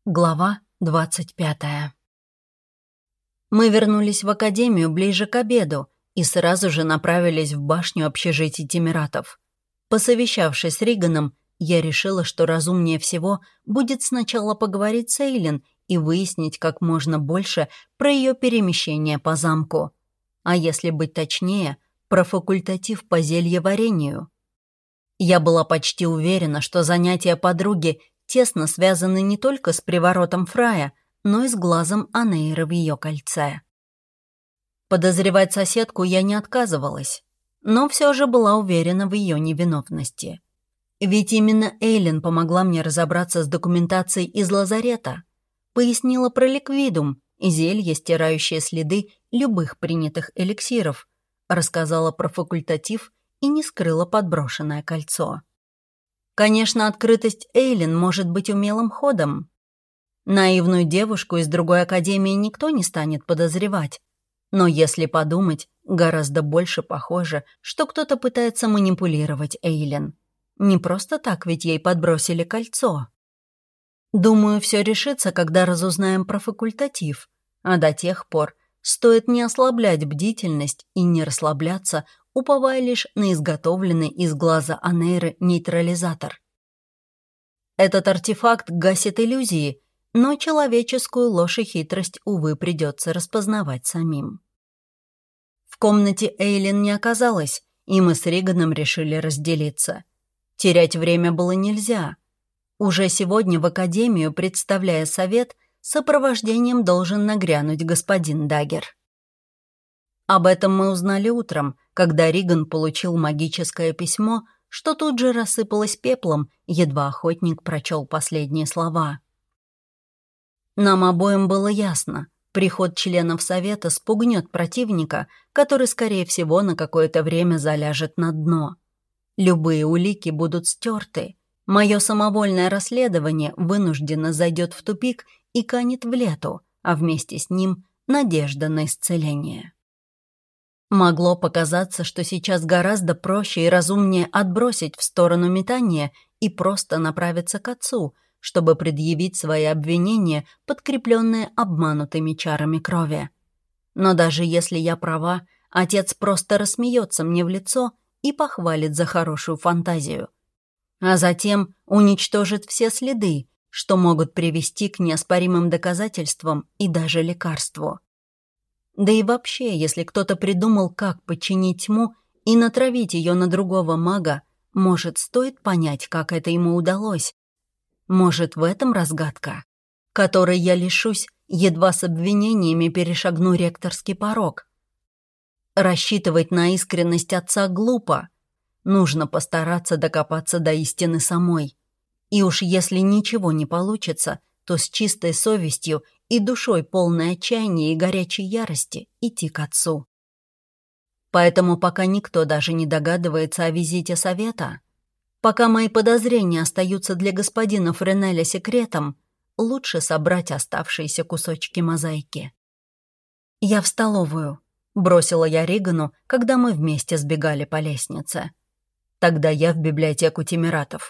Глава 25. Мы вернулись в академию ближе к обеду и сразу же направились в башню общежитий Тимиратов. Посовещавшись с Риганом, я решила, что разумнее всего будет сначала поговорить с Эйлин и выяснить как можно больше про ее перемещение по замку. А если быть точнее, про факультатив по зельеварению. Я была почти уверена, что занятия подруги тесно связаны не только с приворотом Фрая, но и с глазом Анейры в ее кольце. Подозревать соседку я не отказывалась, но все же была уверена в ее невиновности. Ведь именно Эйлин помогла мне разобраться с документацией из лазарета, пояснила про ликвидум, зелье, стирающее следы любых принятых эликсиров, рассказала про факультатив и не скрыла подброшенное кольцо. Конечно, открытость Эйлин может быть умелым ходом. Наивную девушку из другой академии никто не станет подозревать. Но если подумать, гораздо больше похоже, что кто-то пытается манипулировать Эйлин. Не просто так ведь ей подбросили кольцо. Думаю, все решится, когда разузнаем про факультатив. А до тех пор стоит не ослаблять бдительность и не расслабляться, уповая лишь на изготовленный из глаза Анейры нейтрализатор. Этот артефакт гасит иллюзии, но человеческую ложь и хитрость, увы, придется распознавать самим. В комнате Эйлин не оказалось, и мы с Риганом решили разделиться. Терять время было нельзя. Уже сегодня в академию, представляя совет, сопровождением должен нагрянуть господин Даггер. Об этом мы узнали утром, когда Риган получил магическое письмо, что тут же рассыпалось пеплом, едва охотник прочел последние слова. Нам обоим было ясно, приход членов совета спугнет противника, который, скорее всего, на какое-то время заляжет на дно. Любые улики будут стерты. Мое самовольное расследование вынужденно зайдет в тупик и канет в лету, а вместе с ним надежда на исцеление. Могло показаться, что сейчас гораздо проще и разумнее отбросить в сторону метания и просто направиться к отцу, чтобы предъявить свои обвинения, подкрепленные обманутыми чарами крови. Но даже если я права, отец просто рассмеется мне в лицо и похвалит за хорошую фантазию. А затем уничтожит все следы, что могут привести к неоспоримым доказательствам и даже лекарству. Да и вообще, если кто-то придумал, как подчинить тьму и натравить ее на другого мага, может, стоит понять, как это ему удалось. Может, в этом разгадка, которой я лишусь, едва с обвинениями перешагну ректорский порог. Рассчитывать на искренность отца глупо. Нужно постараться докопаться до истины самой. И уж если ничего не получится, то с чистой совестью и душой полной отчаяния и горячей ярости идти к отцу. Поэтому пока никто даже не догадывается о визите совета, пока мои подозрения остаются для господина Френеля секретом, лучше собрать оставшиеся кусочки мозаики. «Я в столовую», — бросила я Ригану, когда мы вместе сбегали по лестнице. «Тогда я в библиотеку Тимиратов».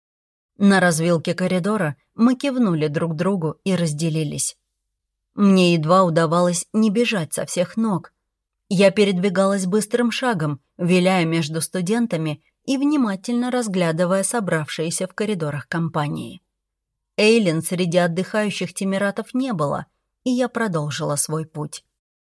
На развилке коридора мы кивнули друг другу и разделились. Мне едва удавалось не бежать со всех ног. Я передвигалась быстрым шагом, виляя между студентами и внимательно разглядывая собравшиеся в коридорах компании. Эйлин среди отдыхающих Тимиратов не было, и я продолжила свой путь.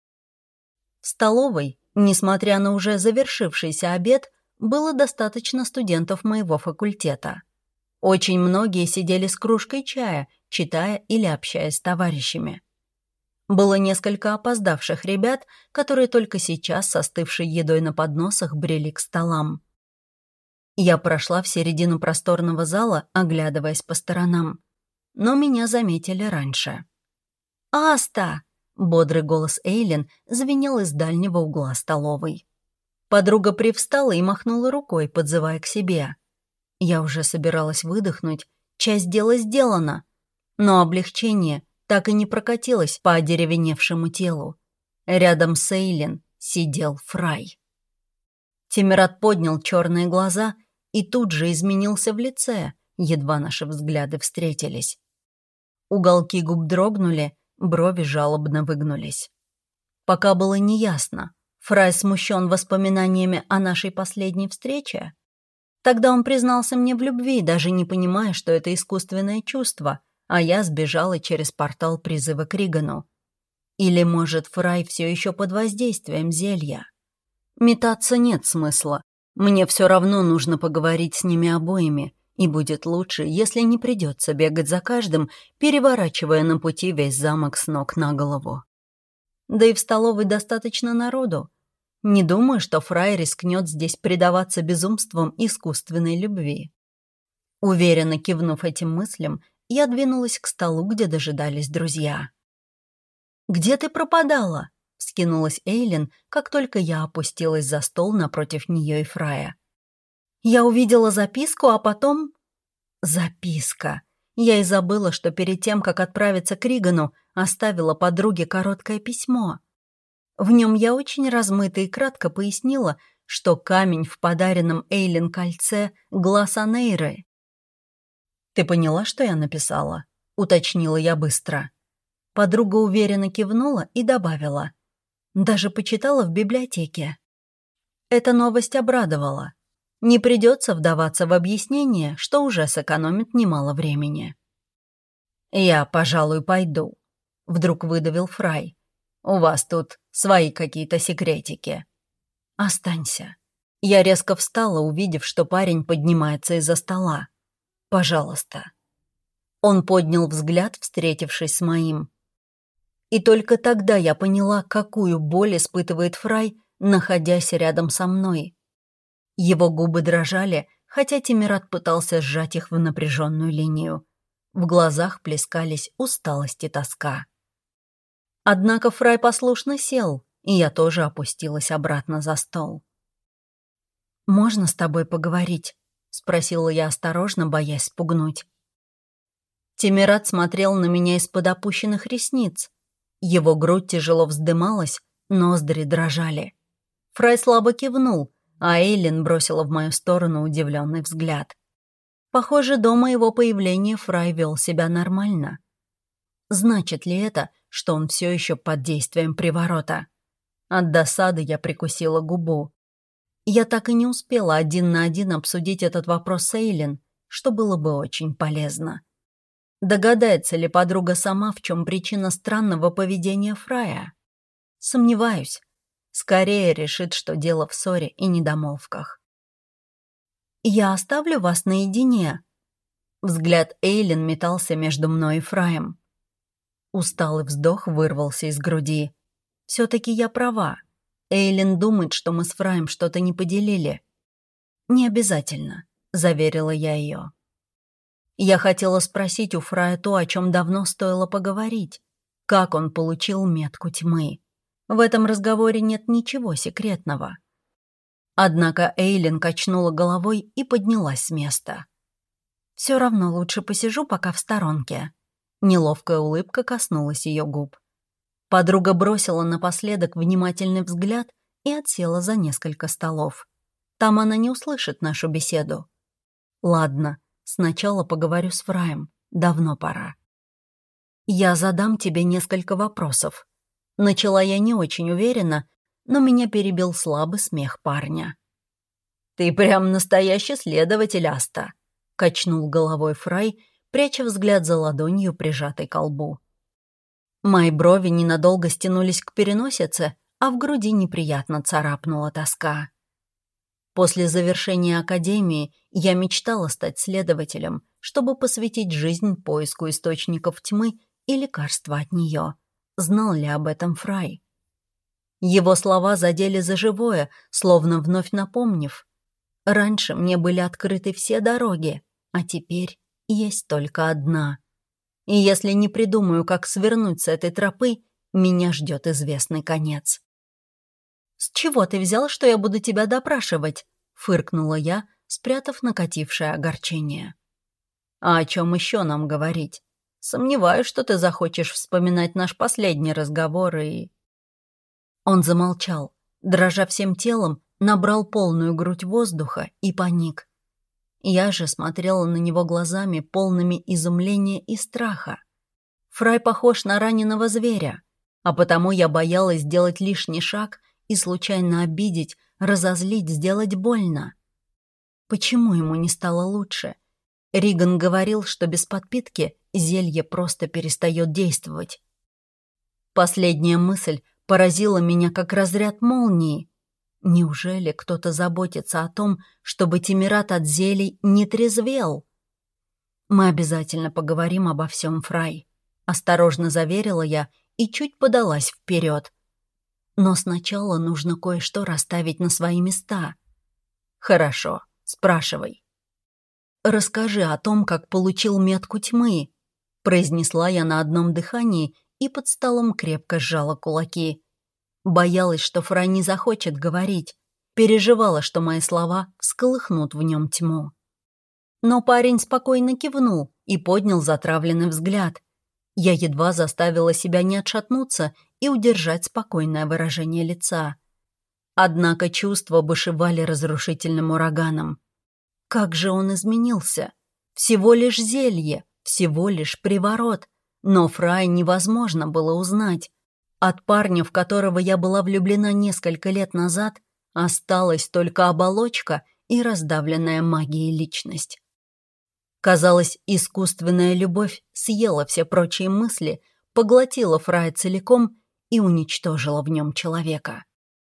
В столовой, несмотря на уже завершившийся обед, было достаточно студентов моего факультета. Очень многие сидели с кружкой чая, читая или общаясь с товарищами. Было несколько опоздавших ребят, которые только сейчас с остывшей едой на подносах брели к столам. Я прошла в середину просторного зала, оглядываясь по сторонам. Но меня заметили раньше. «Аста!» — бодрый голос Эйлин звенел из дальнего угла столовой. Подруга привстала и махнула рукой, подзывая к себе. Я уже собиралась выдохнуть, часть дела сделана, но облегчение так и не прокатилось по одеревеневшему телу. Рядом с Эйлин сидел Фрай. Тимират поднял черные глаза и тут же изменился в лице, едва наши взгляды встретились. Уголки губ дрогнули, брови жалобно выгнулись. Пока было неясно, Фрай смущен воспоминаниями о нашей последней встрече. Тогда он признался мне в любви, даже не понимая, что это искусственное чувство, а я сбежала через портал призыва к Ригану. Или, может, Фрай все еще под воздействием зелья? Метаться нет смысла. Мне все равно нужно поговорить с ними обоими, и будет лучше, если не придется бегать за каждым, переворачивая на пути весь замок с ног на голову. Да и в столовой достаточно народу. Не думаю, что Фрай рискнет здесь предаваться безумствам искусственной любви. Уверенно кивнув этим мыслям, я двинулась к столу, где дожидались друзья. «Где ты пропадала?» — вскинулась Эйлин, как только я опустилась за стол напротив нее и Фрая. «Я увидела записку, а потом...» «Записка. Я и забыла, что перед тем, как отправиться к Ригану, оставила подруге короткое письмо. В нем я очень размыто и кратко пояснила, что камень в подаренном Эйлин кольце — глаз Анейры. «Ты поняла, что я написала?» — уточнила я быстро. Подруга уверенно кивнула и добавила. «Даже почитала в библиотеке». Эта новость обрадовала. Не придется вдаваться в объяснение, что уже сэкономит немало времени. «Я, пожалуй, пойду», — вдруг выдавил Фрай. «У вас тут свои какие-то секретики». «Останься». Я резко встала, увидев, что парень поднимается из-за стола. «Пожалуйста». Он поднял взгляд, встретившись с моим. И только тогда я поняла, какую боль испытывает Фрай, находясь рядом со мной. Его губы дрожали, хотя Тимират пытался сжать их в напряженную линию. В глазах плескались усталость и тоска. Однако Фрай послушно сел, и я тоже опустилась обратно за стол. «Можно с тобой поговорить?» — спросила я осторожно, боясь спугнуть. Тимират смотрел на меня из-под опущенных ресниц. Его грудь тяжело вздымалась, ноздри дрожали. Фрай слабо кивнул, а Эйлин бросила в мою сторону удивленный взгляд. Похоже, до моего появления Фрай вел себя нормально. Значит ли это, что он все еще под действием приворота? От досады я прикусила губу. Я так и не успела один на один обсудить этот вопрос с Эйлин, что было бы очень полезно. Догадается ли подруга сама, в чем причина странного поведения Фрая? Сомневаюсь. Скорее решит, что дело в ссоре и недомолвках. «Я оставлю вас наедине». Взгляд Эйлин метался между мной и Фраем. Усталый вздох вырвался из груди. Все-таки я права. Эйлин думает, что мы с Фраем что-то не поделили. «Не обязательно», — заверила я ее. Я хотела спросить у Фрая то, о чем давно стоило поговорить. Как он получил метку тьмы? В этом разговоре нет ничего секретного. Однако Эйлин качнула головой и поднялась с места. «Все равно лучше посижу пока в сторонке». Неловкая улыбка коснулась ее губ. Подруга бросила напоследок внимательный взгляд и отсела за несколько столов. Там она не услышит нашу беседу. «Ладно, сначала поговорю с Фраем. Давно пора». «Я задам тебе несколько вопросов». Начала я не очень уверенно, но меня перебил слабый смех парня. «Ты прям настоящий следователь, Аста», — качнул головой Фрай, пряча взгляд за ладонью, прижатой к лбу. Мои брови ненадолго стянулись к переносице, а в груди неприятно царапнула тоска. После завершения академии я мечтала стать следователем, чтобы посвятить жизнь поиску источников тьмы и лекарства от нее. Знал ли об этом Фрай? Его слова задели за живое, словно вновь напомнив. Раньше мне были открыты все дороги, а теперь есть только одна. И если не придумаю, как свернуть с этой тропы, меня ждет известный конец. «С чего ты взял, что я буду тебя допрашивать?» — фыркнула я, спрятав накатившее огорчение. «А о чем еще нам говорить? Сомневаюсь, что ты захочешь вспоминать наш последний разговор и...» Он замолчал, дрожа всем телом, набрал полную грудь воздуха и паник. Я же смотрела на него глазами, полными изумления и страха. Фрай похож на раненого зверя, а потому я боялась сделать лишний шаг и случайно обидеть, разозлить, сделать больно. Почему ему не стало лучше? Риган говорил, что без подпитки зелье просто перестает действовать. Последняя мысль поразила меня как разряд молнии. Неужели кто-то заботится о том, чтобы Тимират от зелий не трезвел? «Мы обязательно поговорим обо всем, Фрай», — осторожно заверила я и чуть подалась вперед. «Но сначала нужно кое-что расставить на свои места». «Хорошо, спрашивай». «Расскажи о том, как получил метку тьмы», — произнесла я на одном дыхании и под столом крепко сжала кулаки. Боялась, что Фрай не захочет говорить, переживала, что мои слова всколыхнут в нем тьму. Но парень спокойно кивнул и поднял затравленный взгляд. Я едва заставила себя не отшатнуться и удержать спокойное выражение лица. Однако чувства бушевали разрушительным ураганом. Как же он изменился! Всего лишь зелье, всего лишь приворот, но Фрай невозможно было узнать. От парня, в которого я была влюблена несколько лет назад, осталась только оболочка и раздавленная магией личность. Казалось, искусственная любовь съела все прочие мысли, поглотила Фрая целиком и уничтожила в нем человека.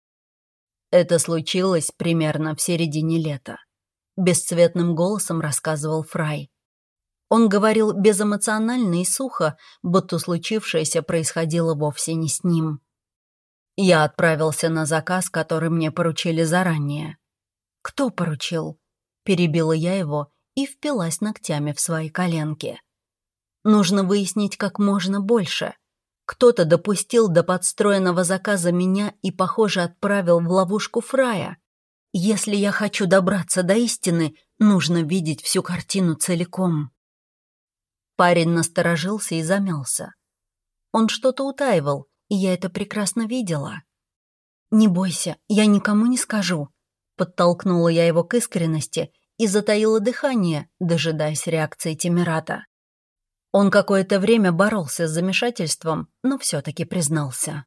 Это случилось примерно в середине лета. Бесцветным голосом рассказывал Фрай. Он говорил безэмоционально и сухо, будто случившееся происходило вовсе не с ним. Я отправился на заказ, который мне поручили заранее. «Кто поручил?» — перебила я его и впилась ногтями в свои коленки. Нужно выяснить как можно больше. Кто-то допустил до подстроенного заказа меня и, похоже, отправил в ловушку Фрая. Если я хочу добраться до истины, нужно видеть всю картину целиком. Парень насторожился и замялся. Он что-то утаивал, и я это прекрасно видела. «Не бойся, я никому не скажу», — подтолкнула я его к искренности и затаила дыхание, дожидаясь реакции Тимирата. Он какое-то время боролся с замешательством, но все-таки признался.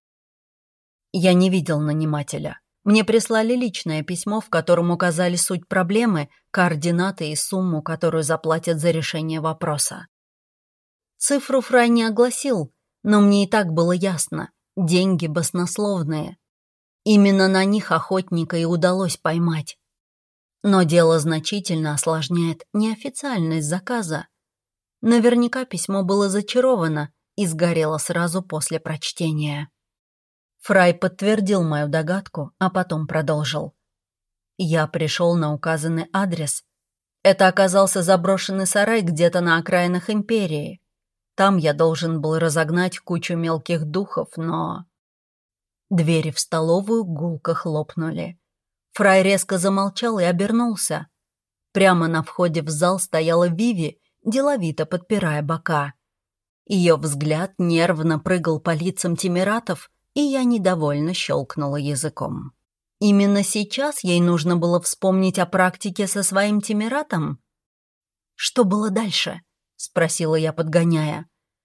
Я не видел нанимателя. Мне прислали личное письмо, в котором указали суть проблемы, координаты и сумму, которую заплатят за решение вопроса. Цифру Фрай не огласил, но мне и так было ясно. Деньги баснословные. Именно на них охотника и удалось поймать. Но дело значительно осложняет неофициальность заказа. Наверняка письмо было зачаровано и сгорело сразу после прочтения. Фрай подтвердил мою догадку, а потом продолжил. Я пришел на указанный адрес. Это оказался заброшенный сарай где-то на окраинах империи. Там я должен был разогнать кучу мелких духов, но... Двери в столовую гулко хлопнули. Фрай резко замолчал и обернулся. Прямо на входе в зал стояла Виви, деловито подпирая бока. Ее взгляд нервно прыгал по лицам Тимиратов, и я недовольно щелкнула языком. Именно сейчас ей нужно было вспомнить о практике со своим Тимиратом? «Что было дальше?» — спросила я, подгоняя.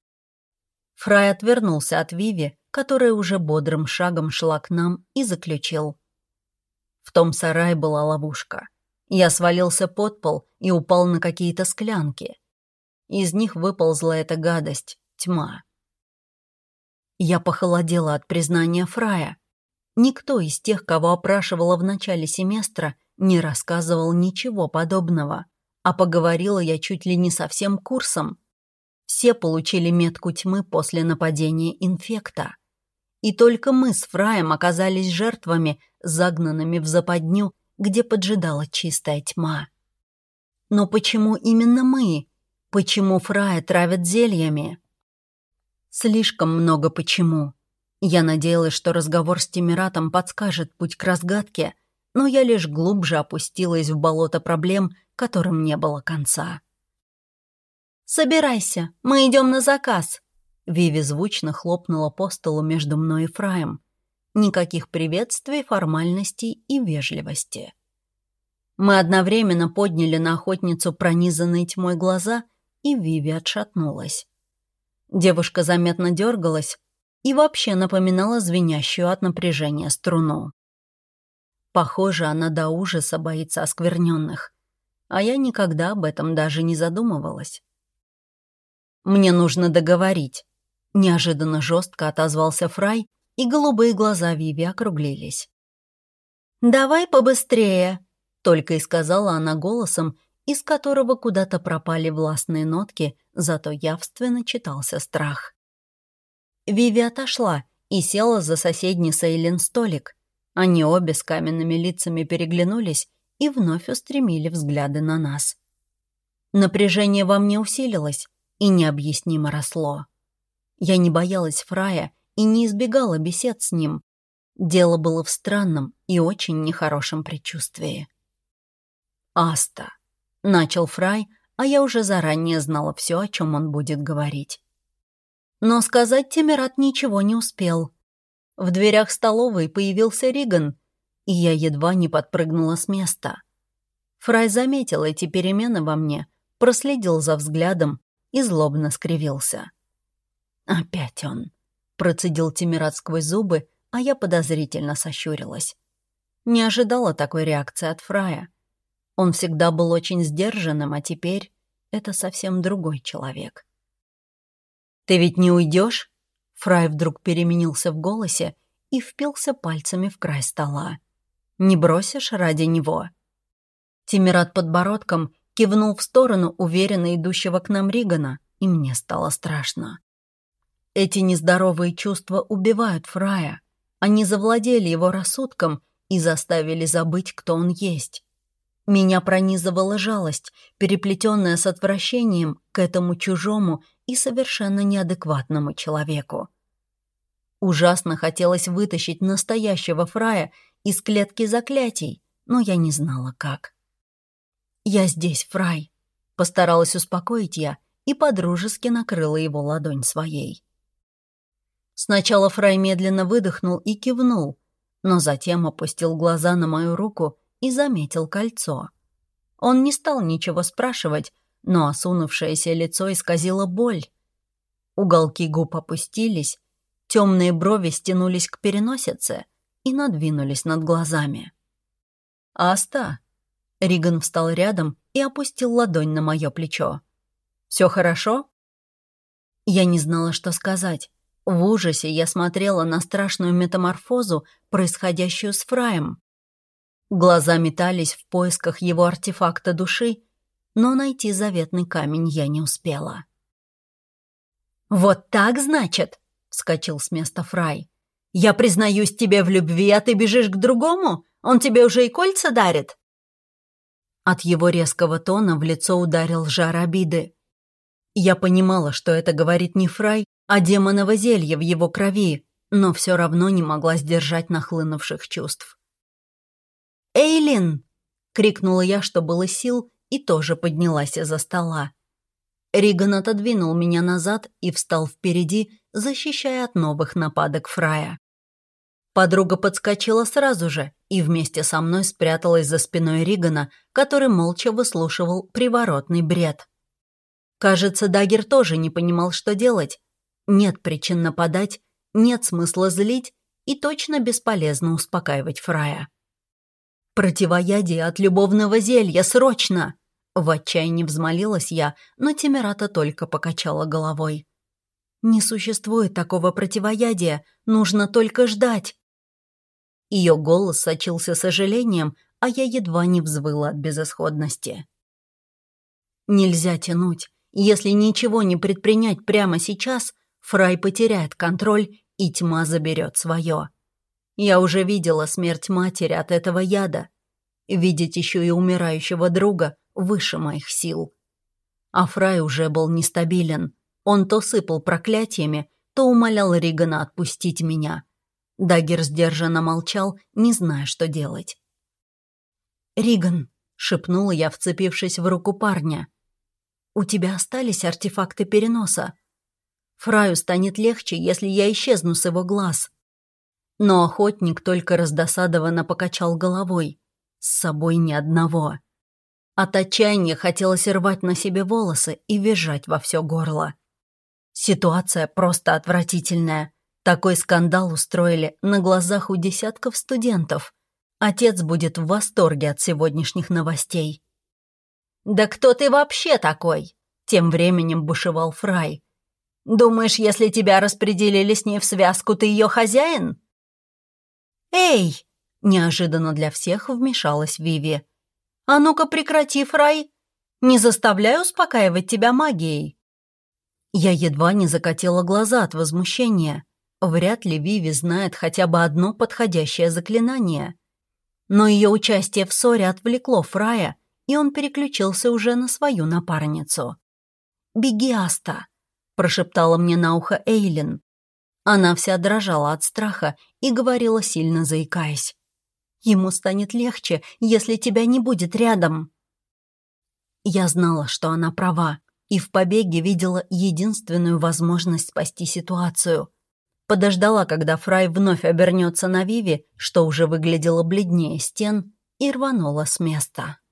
Фрай отвернулся от Виви, которая уже бодрым шагом шла к нам, и заключил. В том сарае была ловушка. Я свалился под пол и упал на какие-то склянки. Из них выползла эта гадость — тьма. Я похолодела от признания Фрая. Никто из тех, кого опрашивала в начале семестра, не рассказывал ничего подобного, а поговорила я чуть ли не со всем курсом. Все получили метку тьмы после нападения инфекта. И только мы с Фраем оказались жертвами, загнанными в западню, где поджидала чистая тьма. Но почему именно мы? Почему Фрая травят зельями? Слишком много почему. Я надеялась, что разговор с Тимиратом подскажет путь к разгадке, но я лишь глубже опустилась в болото проблем, которым не было конца. «Собирайся, мы идем на заказ!» Виви звучно хлопнула по столу между мной и Фраем. Никаких приветствий, формальностей и вежливости. Мы одновременно подняли на охотницу пронизанные тьмой глаза, и Виви отшатнулась. Девушка заметно дергалась и вообще напоминала звенящую от напряжения струну. Похоже, она до ужаса боится оскверненных, а я никогда об этом даже не задумывалась. «Мне нужно договорить», — неожиданно жестко отозвался Фрай, и голубые глаза Виви округлились. «Давай побыстрее», — только и сказала она голосом, из которого куда-то пропали властные нотки, зато явственно читался страх. Виви отошла и села за соседний Сейлин столик. Они обе с каменными лицами переглянулись и вновь устремили взгляды на нас. Напряжение во мне усилилось и необъяснимо росло. Я не боялась Фрая и не избегала бесед с ним. Дело было в странном и очень нехорошем предчувствии. «Аста», — начал Фрай, а я уже заранее знала все, о чем он будет говорить. Но сказать Темират ничего не успел. В дверях столовой появился Риган, и я едва не подпрыгнула с места. Фрай заметил эти перемены во мне, проследил за взглядом и злобно скривился. «Опять он», — процедил Темират сквозь зубы, а я подозрительно сощурилась. Не ожидала такой реакции от Фрая. Он всегда был очень сдержанным, а теперь это совсем другой человек. «Ты ведь не уйдешь?» Фрай вдруг переменился в голосе и впился пальцами в край стола. «Не бросишь ради него?» Темират подбородком кивнул в сторону уверенно идущего к нам Ригана, и мне стало страшно. Эти нездоровые чувства убивают Фрая. Они завладели его рассудком и заставили забыть, кто он есть. Меня пронизывала жалость, переплетенная с отвращением к этому чужому и совершенно неадекватному человеку. Ужасно хотелось вытащить настоящего Фрая из клетки заклятий, но я не знала, как. «Я здесь, Фрай», — постаралась успокоить я и подружески накрыла его ладонь своей. Сначала Фрай медленно выдохнул и кивнул, но затем опустил глаза на мою руку и заметил кольцо. Он не стал ничего спрашивать, но осунувшееся лицо исказило боль. Уголки губ опустились, темные брови стянулись к переносице и надвинулись над глазами. «Аста!» Риган встал рядом и опустил ладонь на мое плечо. «Все хорошо?» Я не знала, что сказать. В ужасе я смотрела на страшную метаморфозу, происходящую с Фраем. Глаза метались в поисках его артефакта души, но найти заветный камень я не успела. «Вот так, значит?» — вскочил с места Фрай. «Я признаюсь тебе в любви, а ты бежишь к другому? Он тебе уже и кольца дарит?» От его резкого тона в лицо ударил жар обиды. Я понимала, что это говорит не Фрай, а демоново зелье в его крови, но все равно не могла сдержать нахлынувших чувств. «Эйлин!» — крикнула я, что было сил, и тоже поднялась из-за стола. Риган отодвинул меня назад и встал впереди, защищая от новых нападок Фрая. Подруга подскочила сразу же и вместе со мной спряталась за спиной Ригана, который молча выслушивал приворотный бред. Кажется, Даггер тоже не понимал, что делать. Нет причин нападать, нет смысла злить и точно бесполезно успокаивать Фрая. «Противоядие от любовного зелья, срочно!» В отчаянии взмолилась я, но Темирата только покачала головой. «Не существует такого противоядия, нужно только ждать». Ее голос сочился сожалением, а я едва не взвыла от безысходности. Нельзя тянуть. Если ничего не предпринять прямо сейчас, Фрай потеряет контроль, и тьма заберет свое. Я уже видела смерть матери от этого яда. Видеть еще и умирающего друга выше моих сил. А Фрай уже был нестабилен. Он то сыпал проклятиями, то умолял Ригана отпустить меня. Даггер сдержанно молчал, не зная, что делать. «Риган», — шепнула я, вцепившись в руку парня, — «у тебя остались артефакты переноса. Фраю станет легче, если я исчезну с его глаз». Но охотник только раздосадованно покачал головой. С собой ни одного. От отчаяния хотелось рвать на себе волосы и визжать во все горло. Ситуация просто отвратительная. Такой скандал устроили на глазах у десятков студентов. Отец будет в восторге от сегодняшних новостей. «Да кто ты вообще такой?» Тем временем бушевал Фрай. «Думаешь, если тебя распределили с ней в связку, ты ее хозяин?» «Эй!» – неожиданно для всех вмешалась Виви. «А ну-ка прекрати, Фрай! Не заставляй успокаивать тебя магией!» Я едва не закатила глаза от возмущения. Вряд ли Виви знает хотя бы одно подходящее заклинание. Но ее участие в ссоре отвлекло Фрая, и он переключился уже на свою напарницу. «Беги, Аста!» – прошептала мне на ухо Эйлин. Она вся дрожала от страха и говорила, сильно заикаясь. «Ему станет легче, если тебя не будет рядом». Я знала, что она права, и в побеге видела единственную возможность спасти ситуацию. Подождала, когда Фрай вновь обернется на Виви, что уже выглядело бледнее стен, и рванула с места.